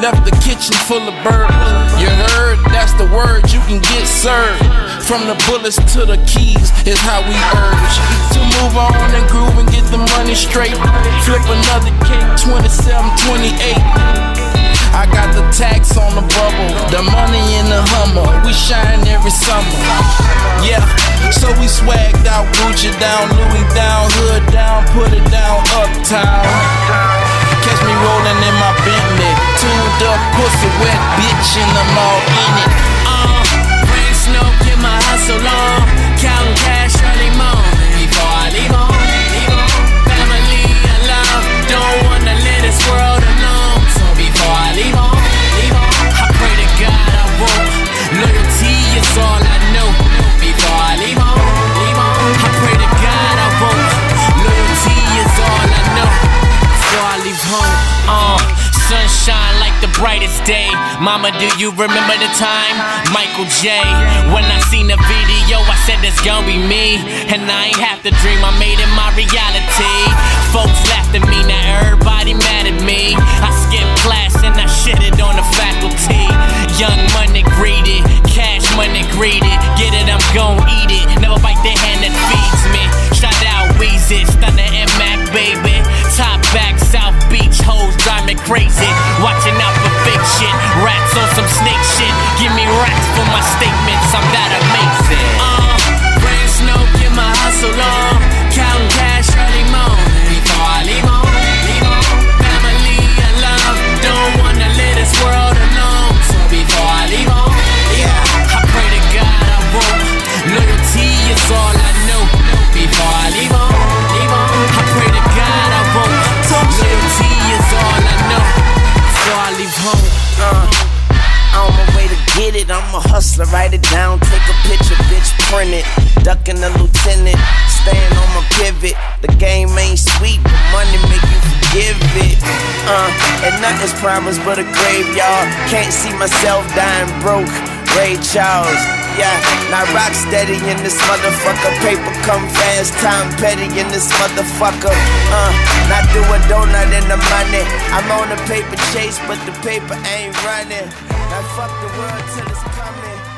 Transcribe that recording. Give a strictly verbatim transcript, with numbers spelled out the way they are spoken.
left the kitchen full of birds. You heard? That's the word, you can get served. From the bullets to the keys is how we urge to move on and groove and get the money straight. Flip another cake, twenty-seven, twenty-eight. I got the tax on the bubble, the money in the Hummer. We shine every summer. Yeah, so we swagged out, Gucci down, Louis down, hood down, put it down, uptown. Catch me rolling in my Bentley, tuned up, pussy wet, bitch, and I'm all in it. Uh, rain, snow, get my hustle on, counting cash early morning before I leave home. Leave home. Family and love, don't wanna let this world alone. So before I leave home, leave home, I pray to God I won't. Loyalty is all I know. Before I leave home, leave home, I pray to God I won't. Loyalty is all I know. Before I leave home, uh, sunshine like the brightest day. Mama, do you remember the time? Michael J. When I seen the video, I said this gon' be me. And I ain't have to dream, I made it my reality. Folks laughed at me, now everybody mad at me. I skipped class and I shitted on the faculty. Young money greedy, cash money greedy. Get it, I'm gon' eat it. Never bite the hand that feeds me. Shout out Weezy, Stunner and Mac, baby. Top back, South Beach, hoes drive me crazy. Watching out for fake shit, rats on some snake shit. Give me rats for my statements, I'm that amazing. Uh, rain, snow, get my hustle on, counting cash early morning before I leave home. Leave home. Family and love, don't wanna let this world alone. So before I leave home, yeah, I pray to God I won't. Loyalty is all I know. Before I leave home, leave home, I pray to God I won't. Loyalty is all I know. Before I leave home, uh, on my way to get it, I'm a hustler, write it down, take a picture, bitch, print it. Ducking the lieutenant, staying on my pivot. The game ain't sweet, but money make you forgive it. Uh, and nothing's promised but a graveyard. Can't see myself dying broke, Ray Charles. Yeah, now rock steady in this motherfucker. Paper come fast, time petty in this motherfucker. Uh, not do a donut in the money. I'm on a paper chase, but the paper ain't running. Now fuck the world till it's coming.